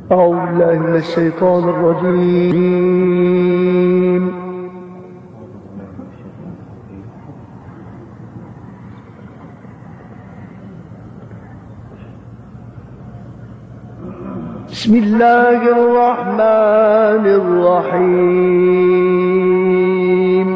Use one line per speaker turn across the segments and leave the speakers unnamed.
أعوذ بالله من الشيطان الرجيم. بسم الله الرحمن الرحيم.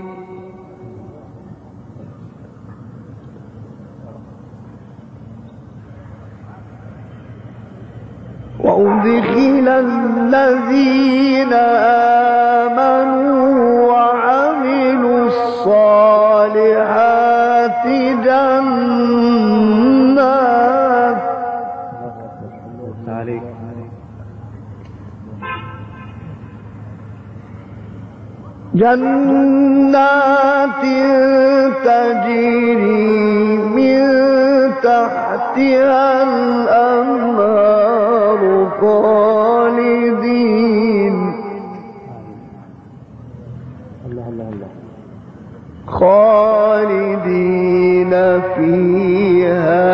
وأدخل الذين آمنوا وعملوا الصالحات جنات تجري من تحتها الأنهار خالدين فيها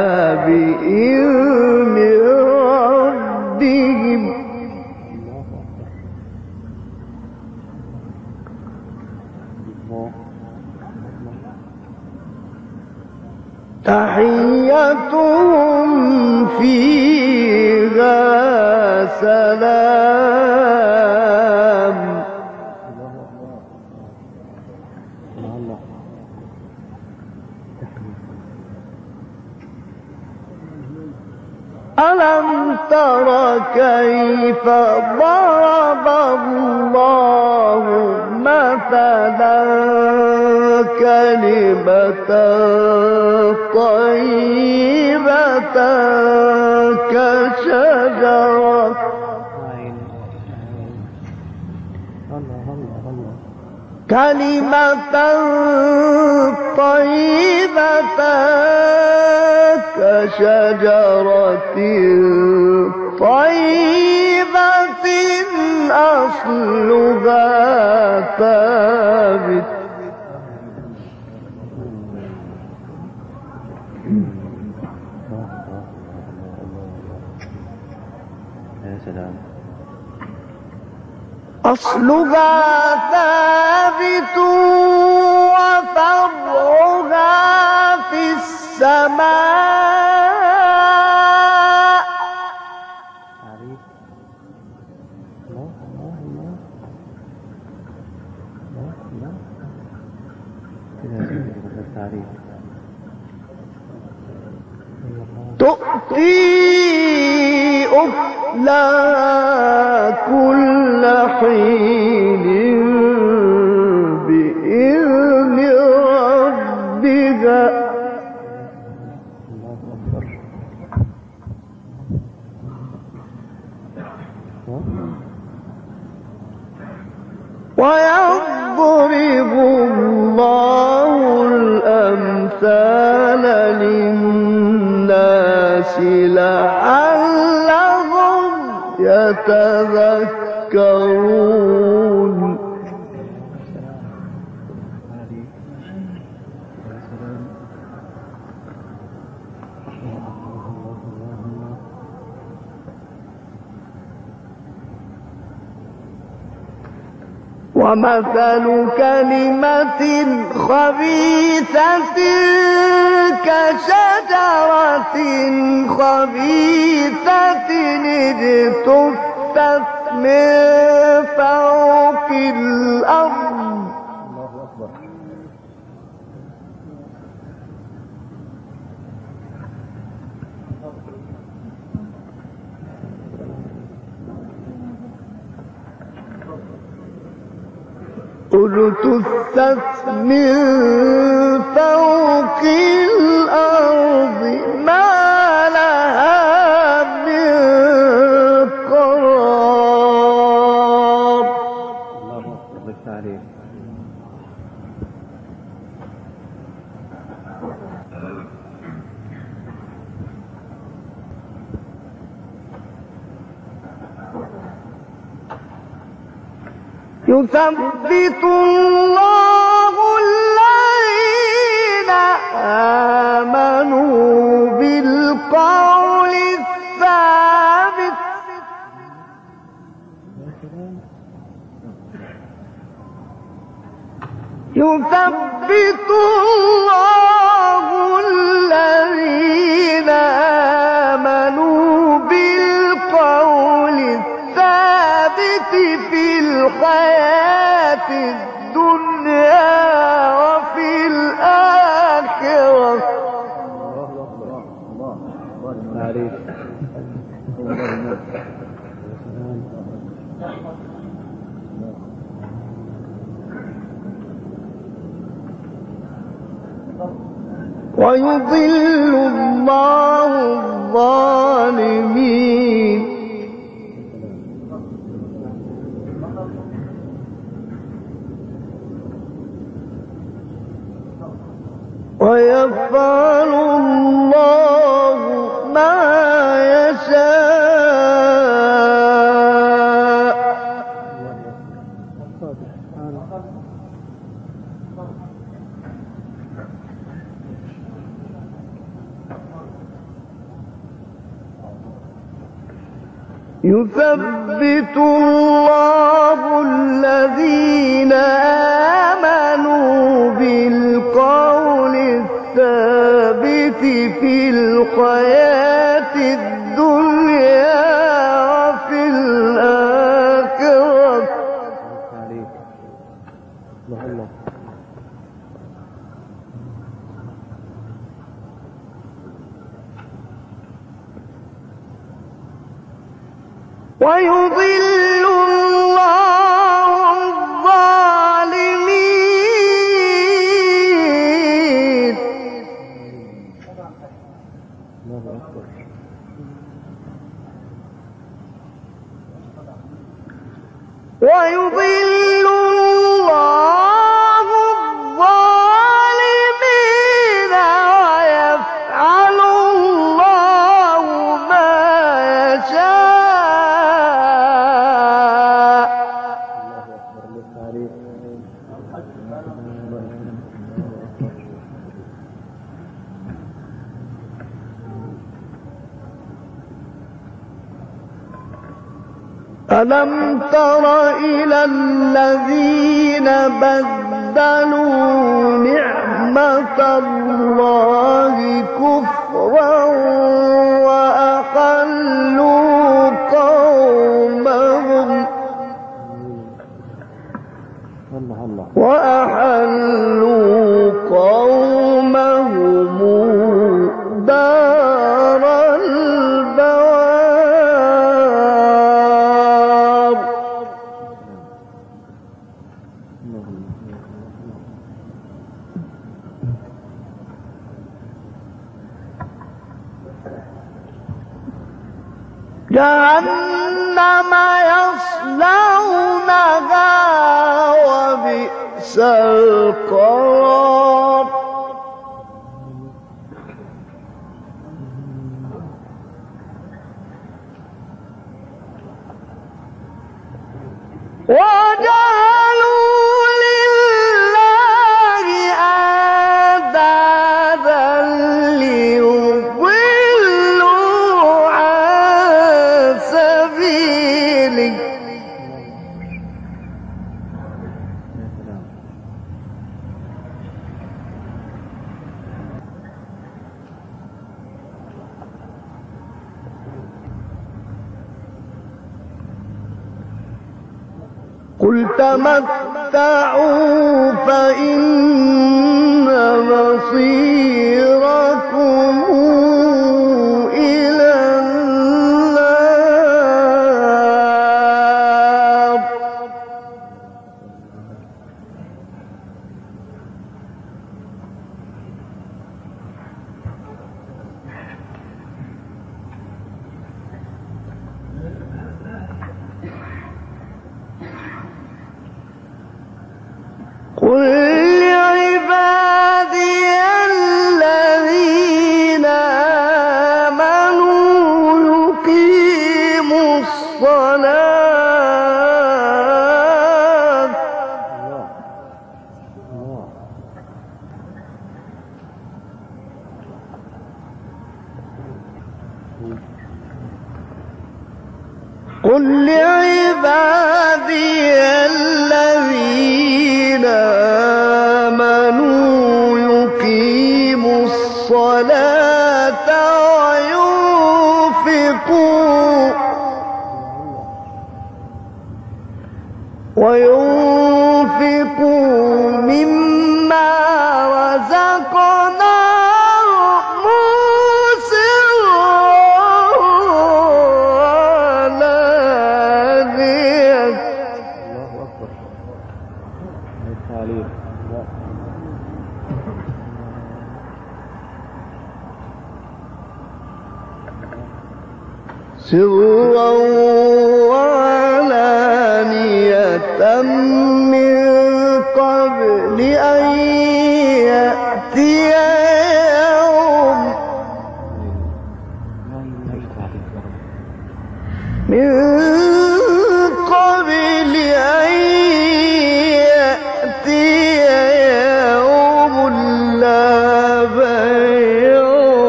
بإذن ربهم تحيتهم فيها سلام. ألم تر كيف ضرب الله مثلا كلمة طيبة كشجرة كشجرة طيبة أصلها ثابت وفرعها في السماء. تؤتي أكلها كل حين بإذن ربها ويضرب الله الأمثال للناس لعلهم يتذكرون. ومثل كلمة خبيثة كشجرة خبيثة اجتثت من فوق الأرض اجتثت من فوق الأرض ما لها من قرار. الله أكبر عليك. يثبت الله الذين آمنوا بالقول الثابت يثبت الله الذين آمنوا بالقول الثابت في الحياة الدنيا وفي الآخرة. ويضل الله الظالمين ويفعل الله ما يشاء. يثبت الله الذين آمنوا بالقول الثابت في الحياة الدنيا وفي الآخرة. ويضل الله الظالمين ويضل الله الظالمين ويفعل الله ما يشاء. ألم تر إلى الذين بدلوا نعمة الله كفرا وأحلوا قومهم دار البوار. جهنم يصلونها وبئس القرار. وجعلوا لله أندادا ليضلوا عن سبيله. قل تمتعوا فإن مصيركم إلى النار. قل لعبادي الذين آمنوا يقيموا الصلاة قل لعبادي الذين الصلاة وينفقوا مما رزقناهم سرا وعلانية.
الله أكبر. عليك.
سرا وعلانية من قبل أن يأتي يوم لا بيع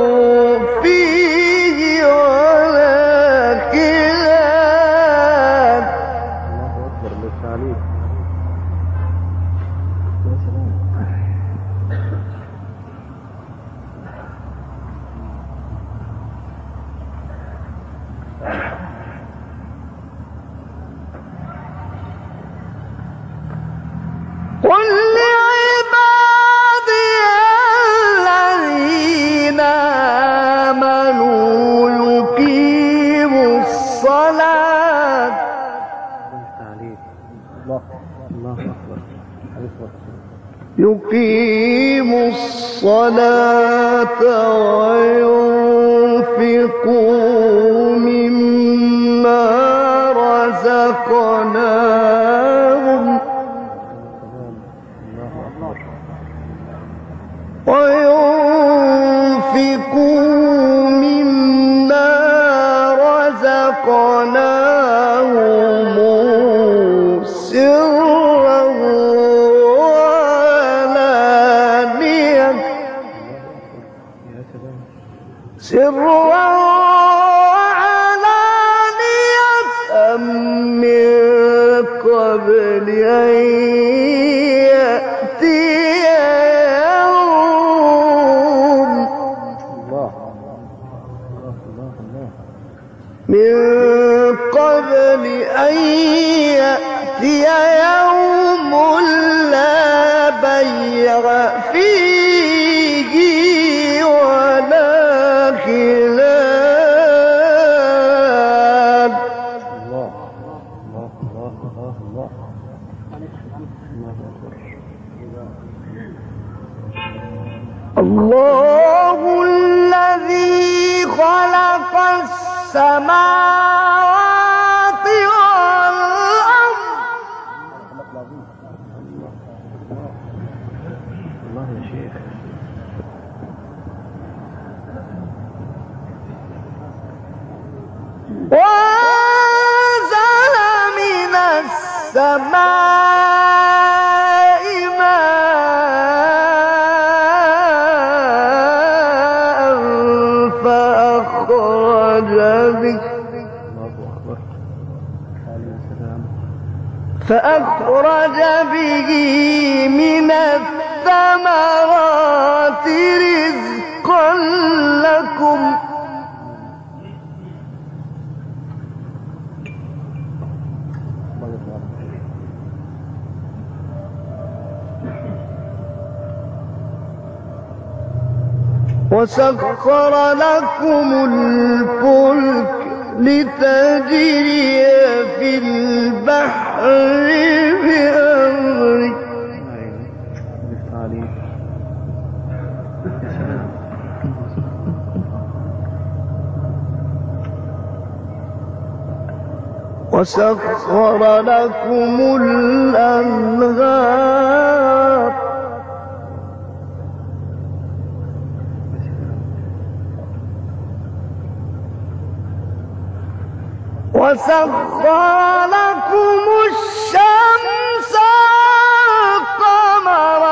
فيه ولا خلال.
الله أكبر. ليس عليك. يا سلام.
قل لعبادي الذين آمنوا يقيموا الصلاة.
ليس عليك. الله أكبر.
يقيموا الصلاة وينفقوا مما رزقناهم سرا وعلانية من قبل أن يأتي يوم من قبل أن يأتي يوم لا بيع فيه ولا خلال. الله الذي خلق السماوات والأرض
الله يا شيخ.
وأنزل من السماء ماء فأخرج به من الثمرات رزقا لكم. وسخر لكم الفلك لتجري في البحر بأمره وسخر لكم الأنهار وسخر لكم الشمس والقمر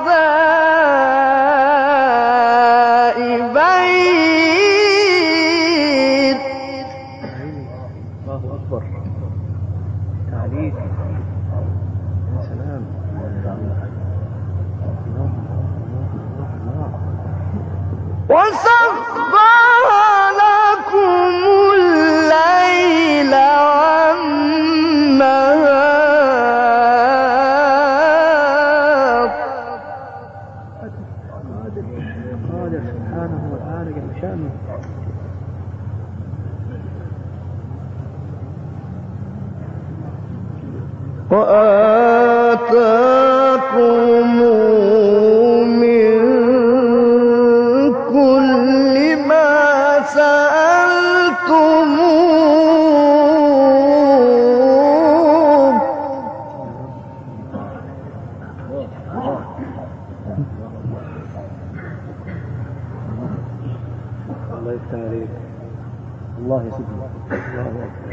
دائبين.
الله أكبر. تعليق. يا سلام.
وسخر لكم الليل والنهار
قادر سبحانه وتعالى جل شأنه.
وآتاكم من كل ما سألتموه
الله يفتح عليك. الله يا سيدي. الله أكبر.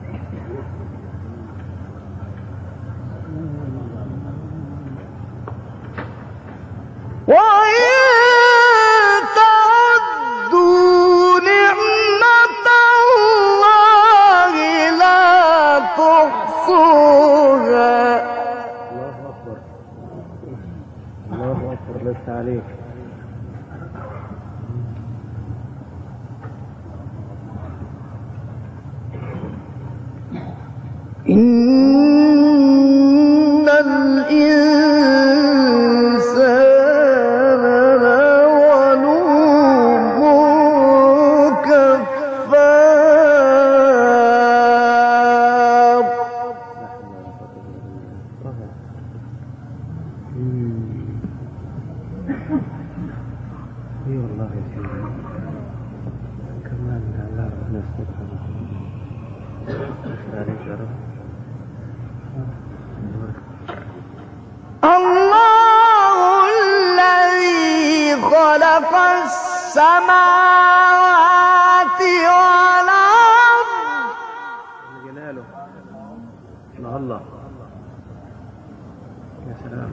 وإن تعدوا نعمة الله لا تحصوها
الله أكبر. الله أكبر. الله يفتح عليك.
إن الإنسان لظلوم كفار
اي والله يا سيدي كمان لا ربنا سبحانه وتعالى يا رب.
الله الذي خلق السماوات والأرض
جلاله الله. يا سلام.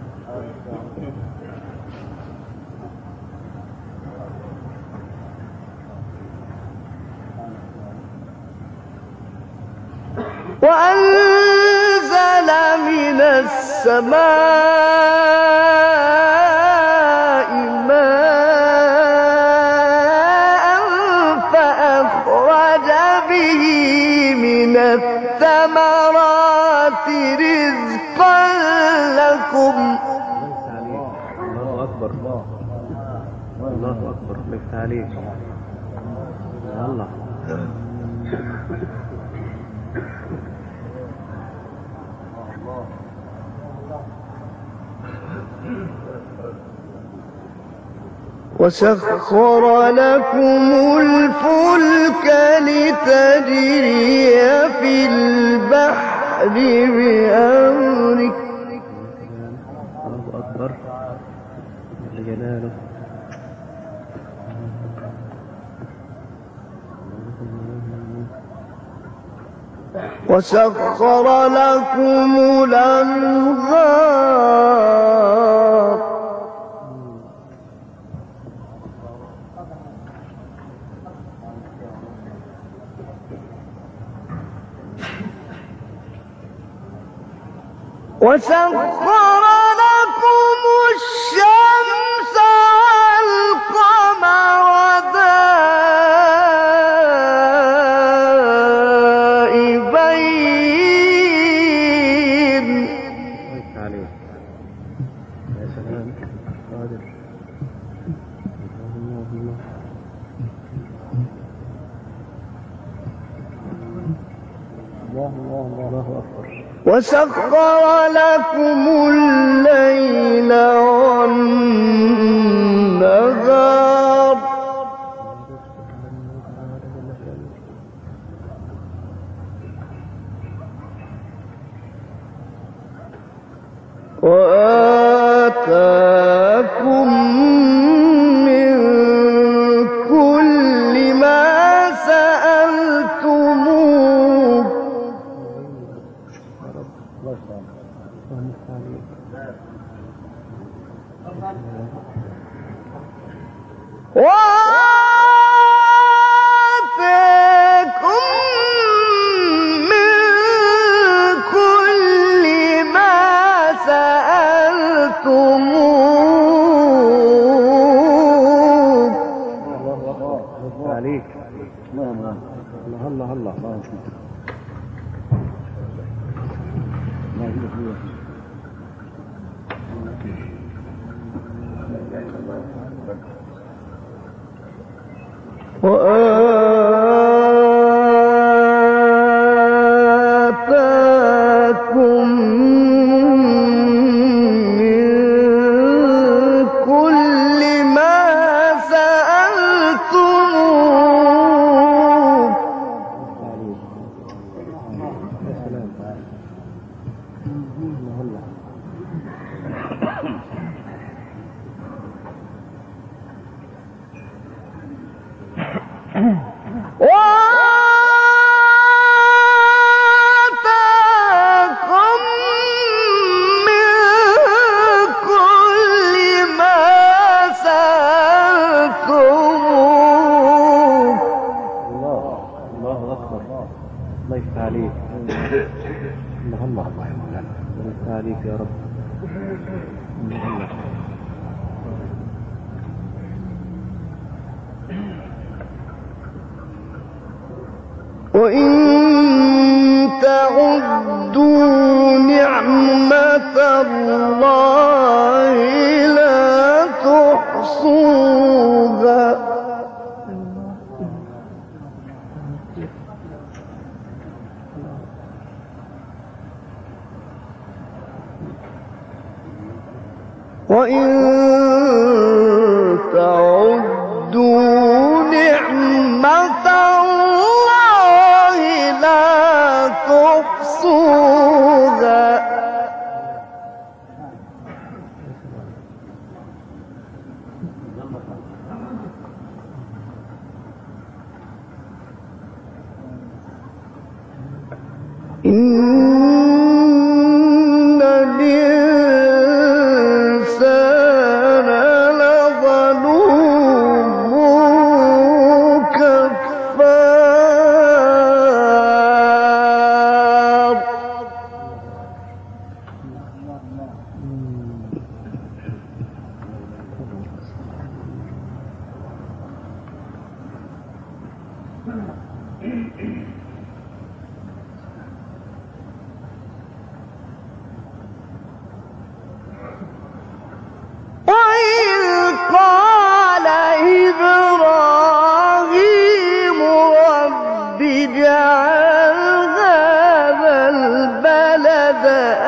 وأنزل من السماء ماء فأخرج به من الثمرات رزقا لكم
الله أكبر. الله أكبر. الله يفتح عليك. الله.
وسخر لكم الفلك لتجري في البحر بأمره
الله أكبر. جل جلاله.
وسخر لكم الأنهار وسخر لكم الشمس والقمر دائبين
الله يفتح عليك. يا سلام. قادر. الله الله. الله الله الله أكبر.
وسخر لكم الليل والنهار وآتاكم من كل ما سألتموه
الله يفتح عليك. الله الله الله الله ما يجوز
وآتاكم من كل ما سألتموه وآتاكم من كل ما سألتموه
الله أكبر الله يفتح عليك الله الله الله يا مولانا الله يفتح عليك يا رب الله الله
وإن تعدوا نعمة الله لا تحصوها وإن تعدوا نعمة الله لا تحصوها إن الإنسان لظلوم كفار وإذ قال إبراهيم رب اجعل هذا البلد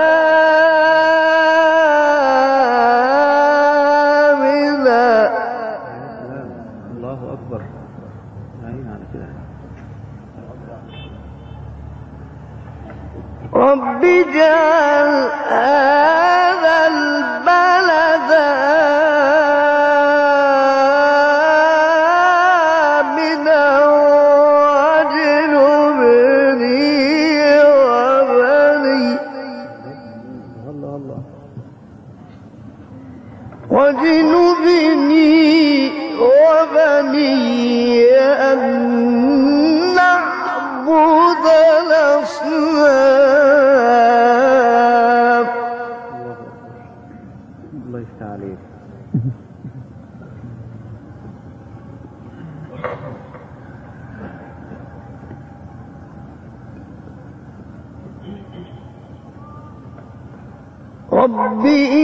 آمنا
الله أكبر عين على كده
رب اجعل هذا البلد آمنا واجنبني وبني أن نعبد الأصنام
الله يفتح عليك
رب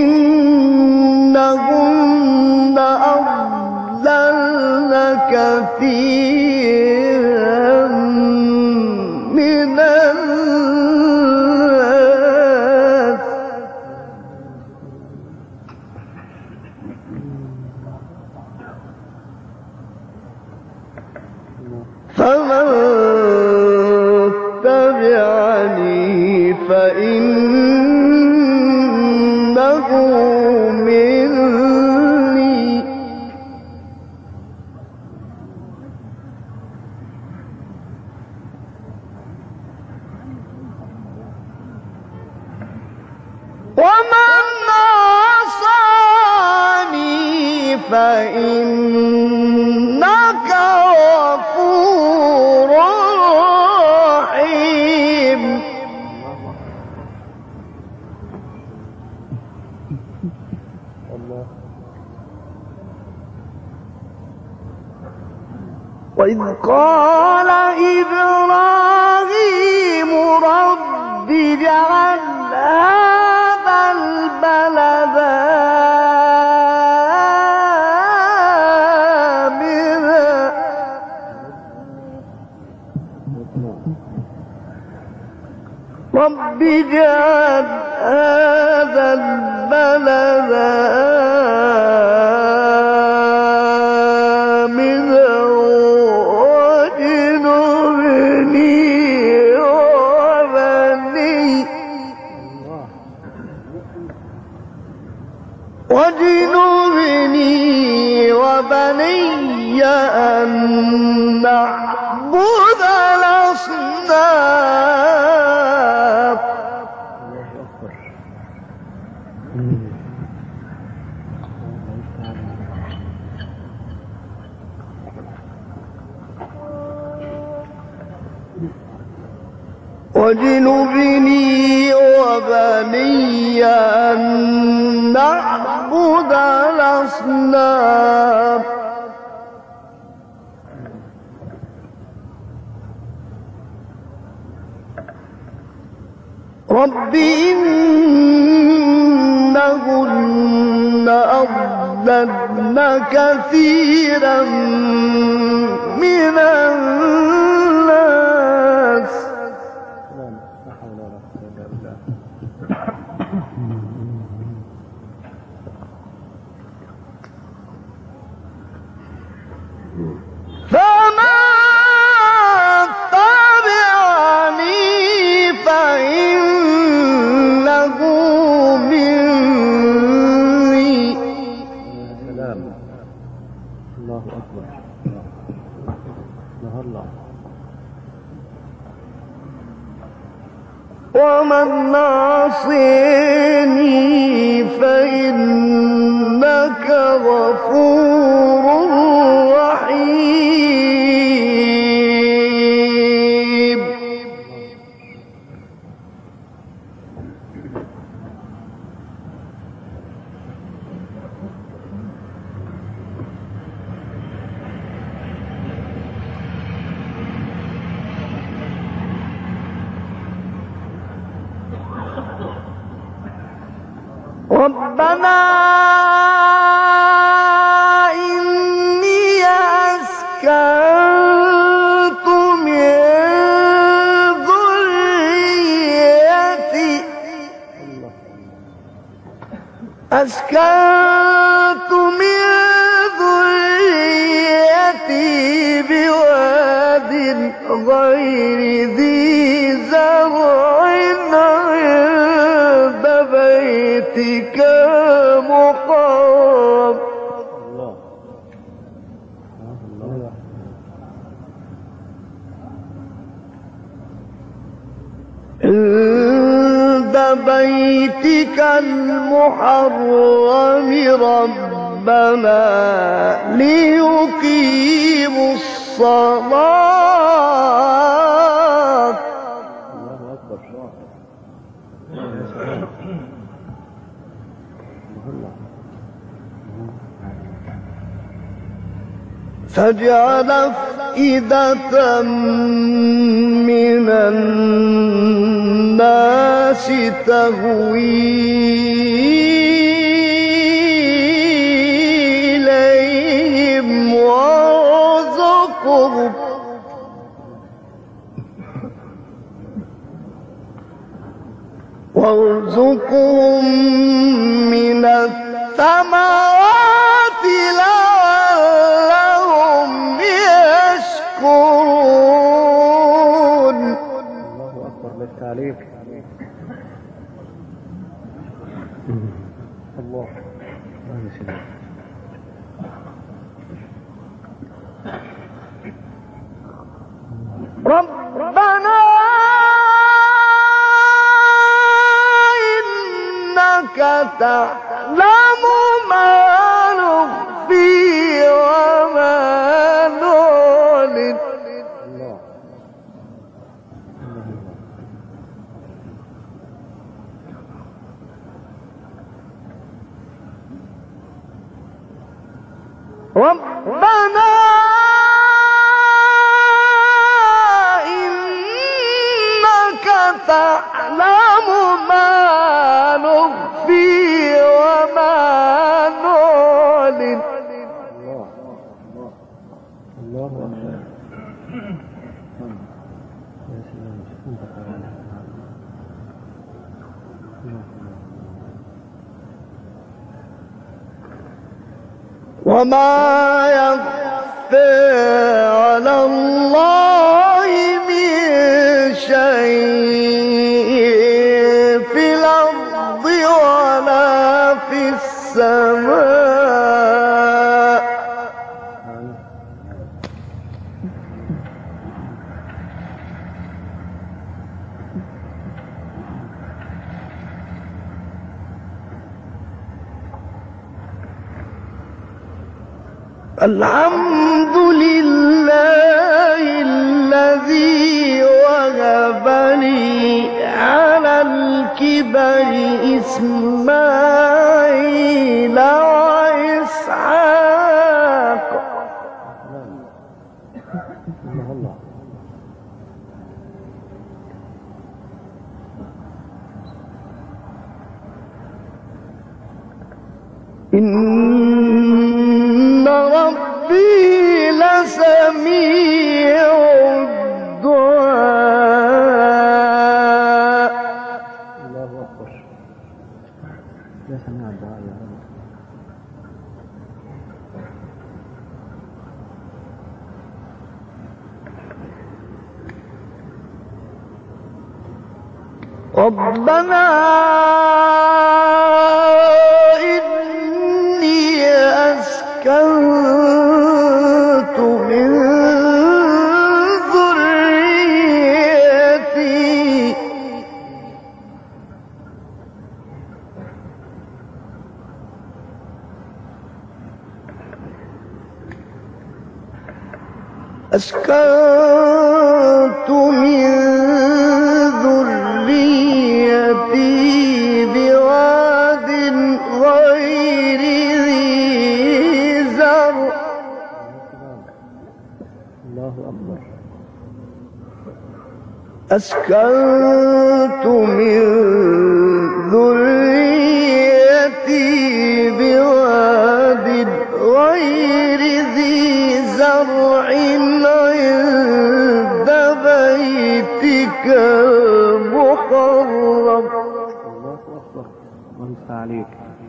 إنهن أضللن كثيرا من الناس فمن تبعني فإنه مني ومن عصاني فإنك غفور رحيم
الله
وإذ قال إبراهيم رب اجعل هذا البلد آمنا رب اجعل هذا البلد آمنا واجنبني وبني أن نعبد الأصنام واجنبني وبني أن نعبد الأصنام رب إنهن أضللن كثيرا من الناس فمن تبعني فإنه مني
سلام الله أكبر الله
ومن عصيني فإنك غفور رحيم ربنا إني أسكنت من ذريتي بواد غير ذي زرع عند بيتك مقام عند بيتك المحرم ربنا ليقيموا الصلاة فاجعل أفئدة من الناس تهوي إليهم وارزقهم من الثمرات لعلهم يشكرون.
الله أكبر بالتعليق. الله
ربنا إنك تعلم ما نخفي وما نعلن ربنا تعلم ما نخفي وما نعلن.
الله أكبر.
وما يخفى على الله من شيء في الأرض ولا في السماء. الحمد لله الذي وهب لي على الكبر إسماعيل وإسحاق.
الله.
إن ربي لسميع الدعاء.
الله أكبر. لا سميع الدعاء يا رب.
ربنا إني أسكنت من ذريتي بواد غير ذي زرع.
الله أكبر.
أسكنت من ذريتي بواد غير ذي زرع عند بيتك المحرم.
الله أكبر. وانت عليك.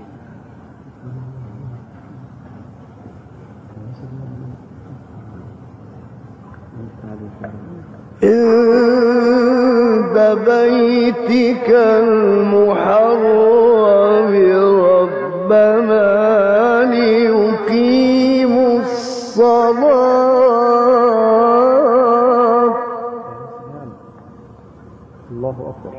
عند بيتك المحرم ربنا ليقيموا الصلاة.
الله أكبر.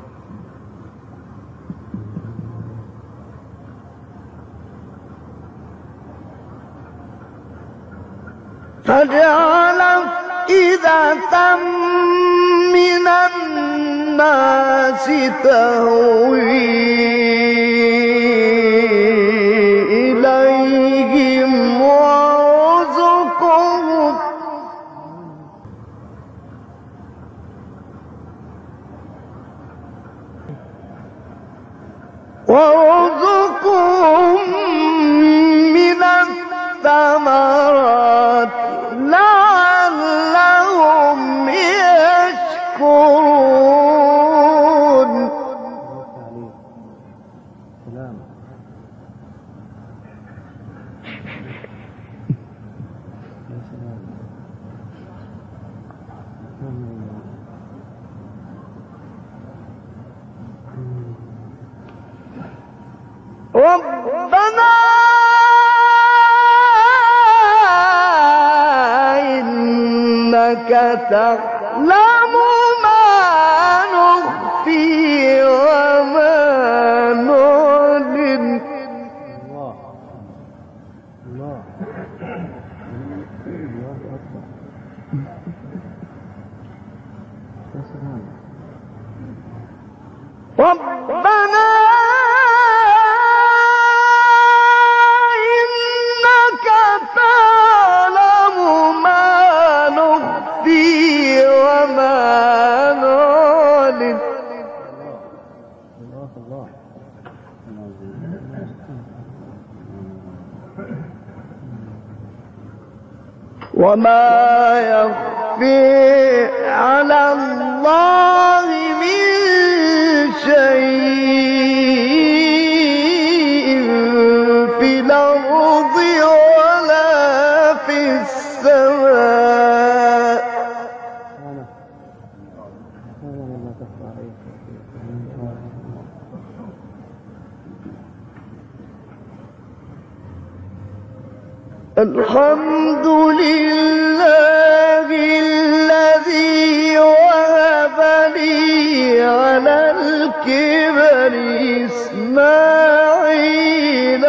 فجعل أفئدة من الناس تهوي إليهم وارزقهم من الثمرات لعلهم يشكرون.
سلام. يا سلام.
ربنا إنك تعلم ما نخفي وما نعلن.
الله الله الله أكبر. يا سلام.
ربنا إنك تعلم ما نخفي وما نعلن. وما يخفي على الله من شيء في الأرض ولا في السماء. الحمد لله الذي وهب لي على الكبر إسماعيل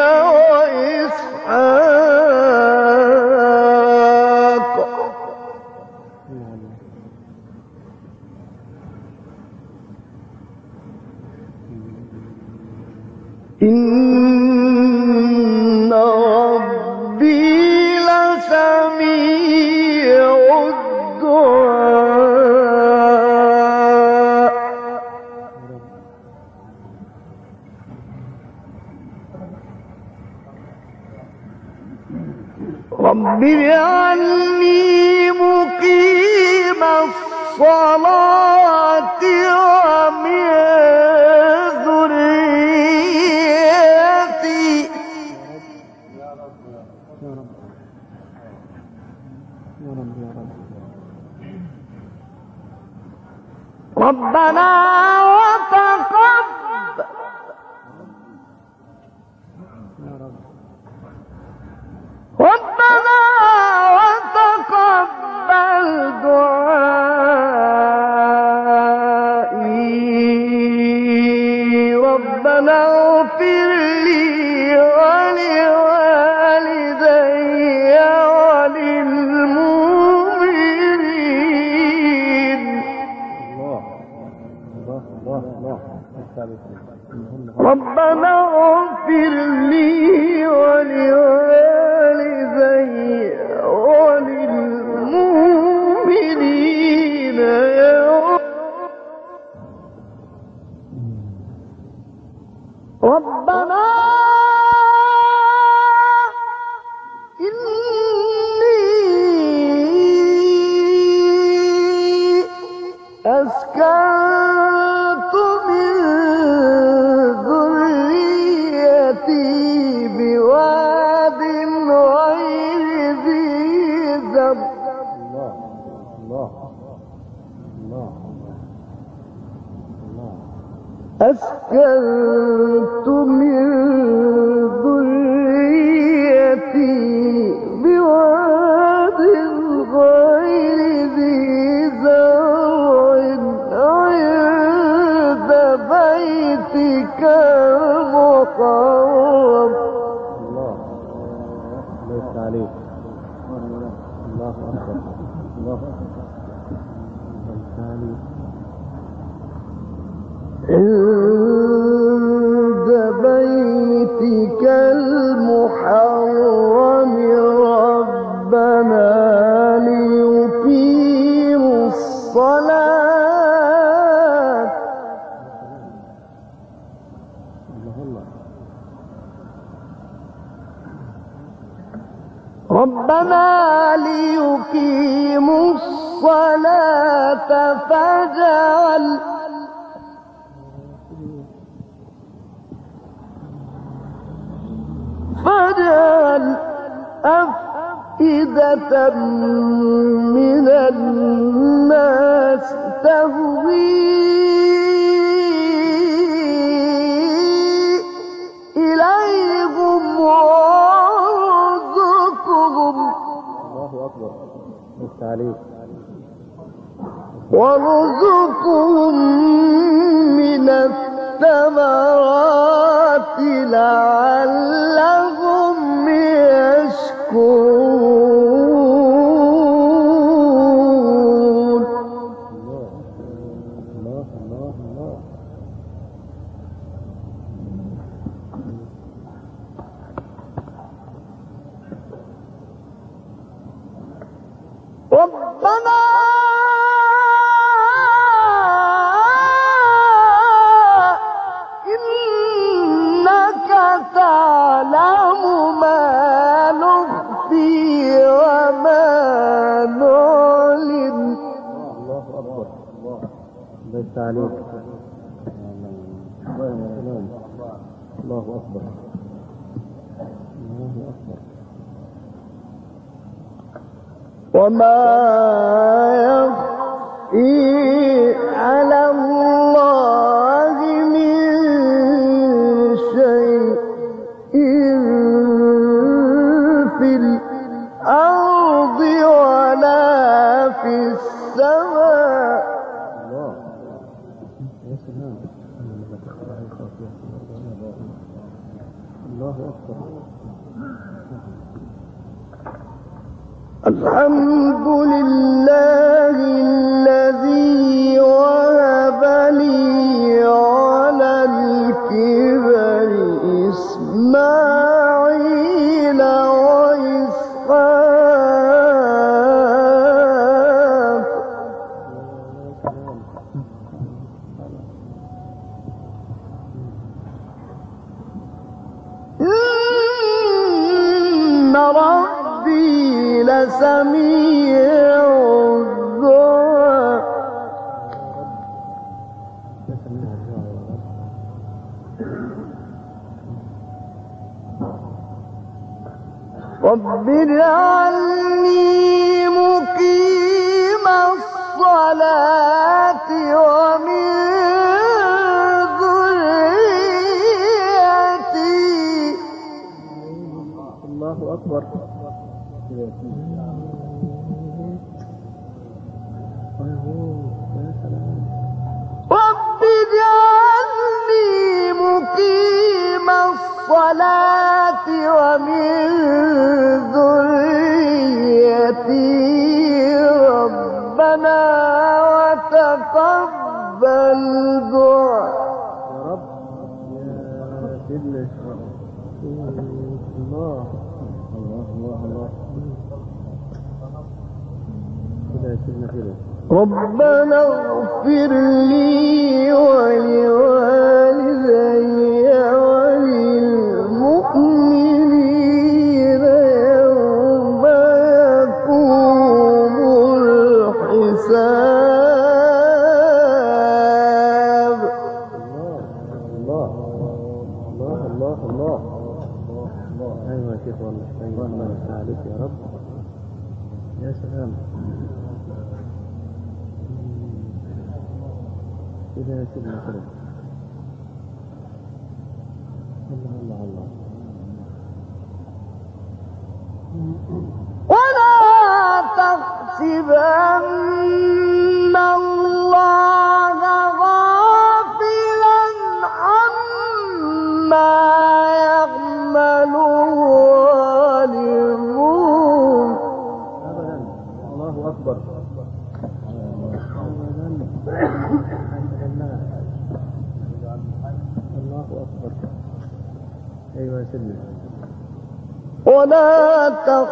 وإسحاق إن ربي لسميع الدعاء. رب اجعلني مقيم الصلاة ومن ذريتي ربنا وتقبل ربنا وتقبل دعائي. ربنا اغفر لي ولوالدي وللمؤمنين. ربنا اغفر لي ولوالدي وللمؤمنين ربنا إني أسكنت من ذريتي بواد غير ذي زرع أسكنت من ذريتي بواد غير ذي زرع عند بيتك المحرم.
الله ليس عليك. الله أكبر. الله أكبر.
عند بيتك المحرم ربنا ليقيموا الصلاة. ربنا ليقيموا الصلاة فاجعل أفئدة من الناس تهوي إليهم وارزقهم.
الله أكبر. عليك.
وارزقهم من الثمرات لعلهم يشكرون.
الله الله الله.
ربنا إنك تعلم ما نخفي
يفتح عليك. الله أكبر. الله أكبر.
وما يخفي على الله من شيء في الأرض ولا في السماء.
الله يا سلام. الله أكبر.
الحمد لله الذي وهب لي على الكبر إسماعيل وإسحاق إن ربي لسميع الدعاء. رب اجعلني مقيم الصلاة ومن ذريتي.
الله أكبر.
رب اجعلني مقيم الصلاة ومن ذريتي ربنا وتقبل دعاء.
يا رب يا سيدنا. الله الله الله الله كده يا سيدنا كده.
ربنا اغفر لي ولوالدي وللمؤمنين يوم يقوم الحساب.
الله الله الله الله الله. ايوه يا شيخ والله. ايوه الله يفتح عليك يا رب. يا سلام. كده يا سيدنا كده. الله الله الله.
ولا تحسبن الله غافلا عما يعمل الظالمون.
ابدا. الله اكبر. الله اكبر. ايوه يا سيدنا.
ولا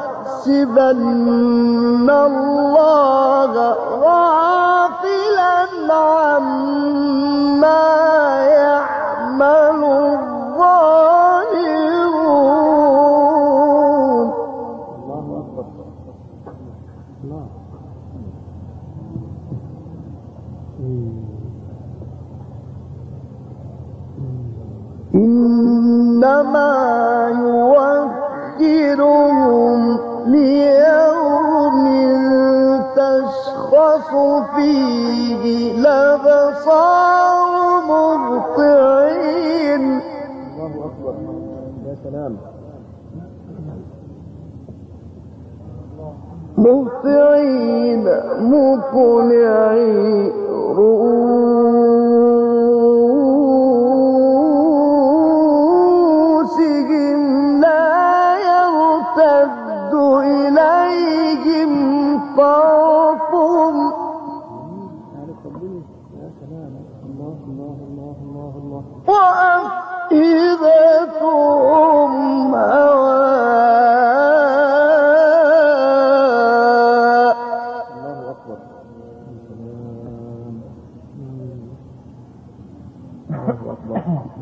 تحسبن الله غافلا عما يعمل الظالمون.
الله اكبر. الله.
إنما يوخرهم ليوم تشخص فيه الأبصار مهطعين.
الله اكبر. يا سلام.
مهطعين مقنعي رؤوسهم لا يرتد إليهم طرفهم.
يا سلام. الله الله الله الله الله.
وأفئدتهم هواء.
الله اكبر. الله اكبر.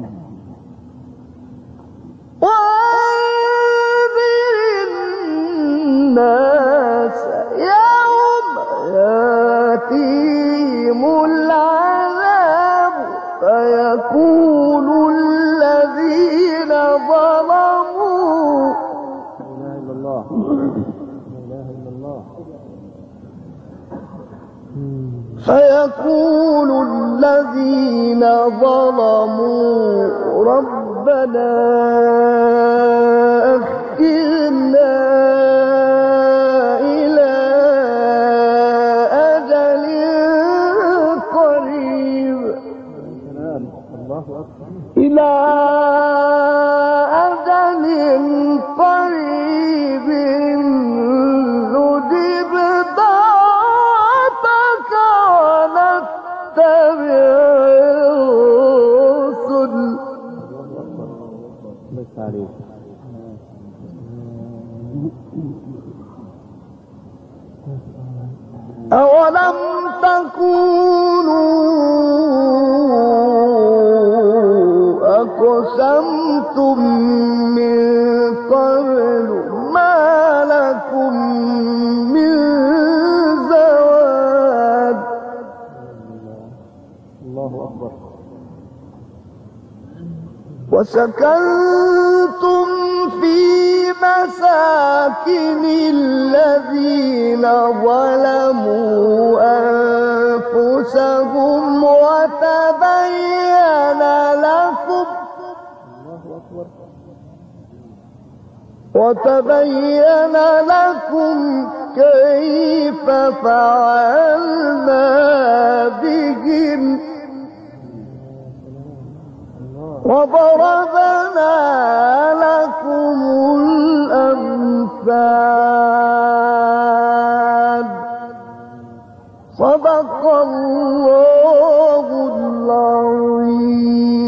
وأنذر الناس يوم يأتيهم العذاب
إله إلا الله.
فيقول الذين ظلموا ربنا أخرنا إلى أجل قريب
الله أكبر.
إلى أجل قريب نجب دعوتك ونتبع الرسل.
بس عليك.
أولم تكونوا أقسمتم من قبل ما لكم من زوال.
الله أكبر.
وسكنتم في مساكن الذين ظلموا أنفسهم وتبين لكم كيف فعلنا بهم وضربنا لكم الأمثال. صدق الله العظيم.